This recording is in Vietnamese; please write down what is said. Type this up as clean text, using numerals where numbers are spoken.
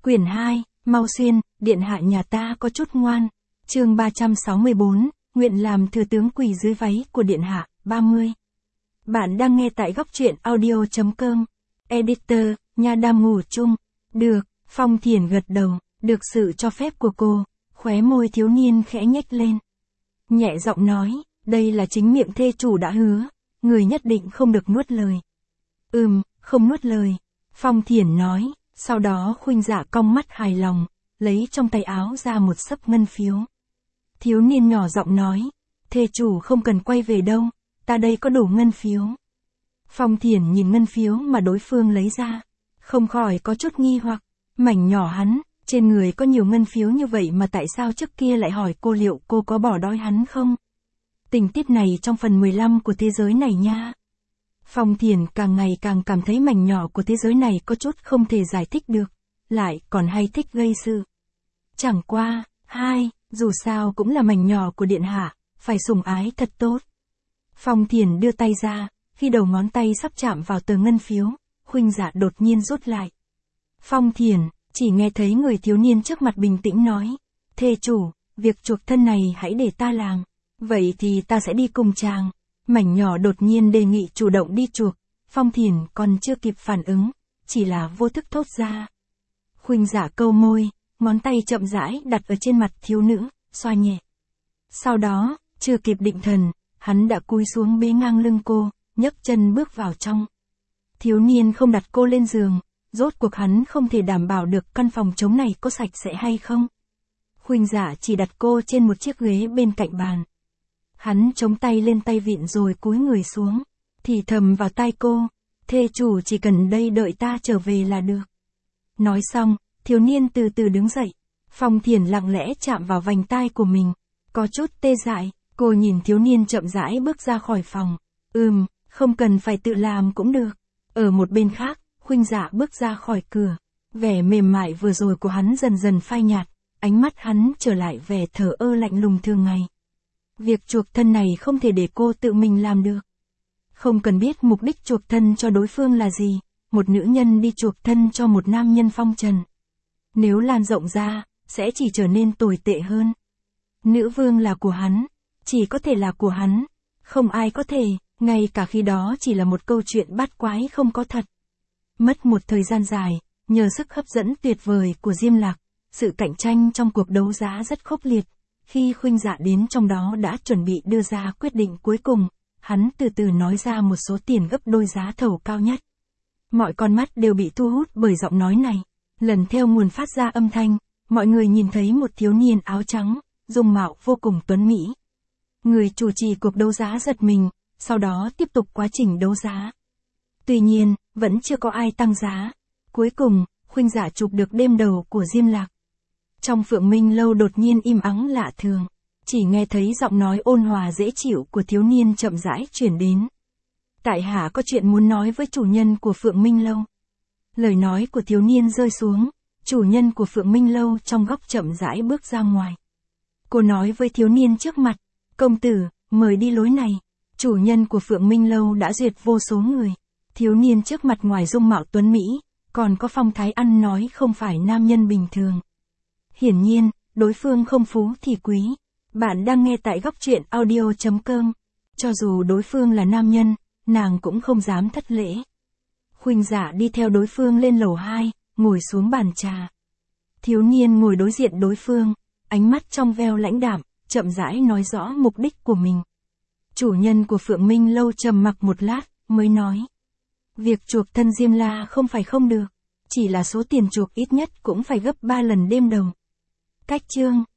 Quyển 2, Mau Xuyên, điện hạ nhà ta có chút ngoan. Chương 364, nguyện làm thừa tướng quỳ dưới váy của điện hạ, 30. Bạn đang nghe tại góc truyện audio.com. Editor, Nha Đam ngủ chung. Được, Phong Thiển gật đầu, được sự cho phép của cô, khóe môi thiếu niên khẽ nhếch lên. Nhẹ giọng nói, đây là chính miệng thê chủ đã hứa, người nhất định không được nuốt lời. Không nuốt lời. Phong Thiển nói, sau đó Khuynh Dạ cong mắt hài lòng, lấy trong tay áo ra một xấp ngân phiếu. Thiếu niên nhỏ giọng nói, thê chủ không cần quay về đâu, ta đây có đủ ngân phiếu. Phong Thiển nhìn ngân phiếu mà đối phương lấy ra, không khỏi có chút nghi hoặc, mảnh nhỏ hắn, trên người có nhiều ngân phiếu như vậy mà tại sao trước kia lại hỏi cô liệu cô có bỏ đói hắn không? Tình tiết này trong phần 15 của thế giới này nha. Phong Thiển càng ngày càng cảm thấy mảnh nhỏ của thế giới này có chút không thể giải thích được, lại còn hay thích gây sự. Chẳng qua, dù sao cũng là mảnh nhỏ của điện hạ, phải sủng ái thật tốt. Phong Thiển đưa tay ra, khi đầu ngón tay sắp chạm vào tờ ngân phiếu, Khuynh Dạ đột nhiên rút lại. Phong Thiển, chỉ nghe thấy người thiếu niên trước mặt bình tĩnh nói, thê chủ, việc chuộc thân này hãy để ta làm, vậy thì ta sẽ đi cùng chàng. Mảnh nhỏ đột nhiên đề nghị chủ động đi chuộc, Phong Thiển còn chưa kịp phản ứng, chỉ là vô thức thốt ra. Khuynh Dạ câu môi, ngón tay chậm rãi đặt ở trên mặt thiếu nữ, xoa nhẹ. Sau đó, chưa kịp định thần, hắn đã cúi xuống bế ngang lưng cô, nhấc chân bước vào trong. Thiếu niên không đặt cô lên giường, rốt cuộc hắn không thể đảm bảo được căn phòng trống này có sạch sẽ hay không. Khuynh Dạ chỉ đặt cô trên một chiếc ghế bên cạnh bàn. Hắn chống tay lên tay vịn rồi cúi người xuống, thì thầm vào tai cô, thê chủ chỉ cần đây đợi ta trở về là được. Nói xong, thiếu niên từ từ đứng dậy, Phong Thiển lặng lẽ chạm vào vành tai của mình, có chút tê dại, cô nhìn thiếu niên chậm rãi bước ra khỏi phòng, không cần phải tự làm cũng được. Ở một bên khác, Khuynh Dạ bước ra khỏi cửa, vẻ mềm mại vừa rồi của hắn dần dần phai nhạt, ánh mắt hắn trở lại vẻ thờ ơ lạnh lùng thường ngày. Việc chuộc thân này không thể để cô tự mình làm được. Không cần biết mục đích chuộc thân cho đối phương là gì, một nữ nhân đi chuộc thân cho một nam nhân phong trần. Nếu lan rộng ra, sẽ chỉ trở nên tồi tệ hơn. Nữ vương là của hắn, chỉ có thể là của hắn, không ai có thể, ngay cả khi đó chỉ là một câu chuyện bát quái không có thật. Mất một thời gian dài, nhờ sức hấp dẫn tuyệt vời của Diêm Lạc, sự cạnh tranh trong cuộc đấu giá rất khốc liệt. Khi Khuynh Dạ đến trong đó đã chuẩn bị đưa ra quyết định cuối cùng, hắn từ từ nói ra một số tiền gấp đôi giá thầu cao nhất. Mọi con mắt đều bị thu hút bởi giọng nói này. Lần theo nguồn phát ra âm thanh, mọi người nhìn thấy một thiếu niên áo trắng, dung mạo vô cùng tuấn mỹ. Người chủ trì cuộc đấu giá giật mình, sau đó tiếp tục quá trình đấu giá. Tuy nhiên, vẫn chưa có ai tăng giá. Cuối cùng, Khuynh Dạ chụp được đêm đầu của Diêm Lạc. Trong Phượng Minh lâu đột nhiên im ắng lạ thường, chỉ nghe thấy giọng nói ôn hòa dễ chịu của thiếu niên chậm rãi truyền đến. Tại hạ có chuyện muốn nói với chủ nhân của Phượng Minh lâu. Lời nói của thiếu niên rơi xuống, chủ nhân của Phượng Minh lâu trong góc chậm rãi bước ra ngoài. Cô nói với thiếu niên trước mặt, công tử, mời đi lối này. Chủ nhân của Phượng Minh lâu đã duyệt vô số người. Thiếu niên trước mặt ngoài dung mạo tuấn mỹ, còn có phong thái ăn nói không phải nam nhân bình thường. Hiển nhiên, đối phương không phú thì quý. Bạn đang nghe tại góc truyện audio.com. Cho dù đối phương là nam nhân, nàng cũng không dám thất lễ. Khuynh Dạ đi theo đối phương lên lầu 2, ngồi xuống bàn trà. Thiếu niên ngồi đối diện đối phương, ánh mắt trong veo lãnh đạm, chậm rãi nói rõ mục đích của mình. Chủ nhân của Phượng Minh lâu trầm mặc một lát, mới nói. Việc chuộc thân Diêm La không phải không được, chỉ là số tiền chuộc ít nhất cũng phải gấp 3 lần đêm đầu. Cách chương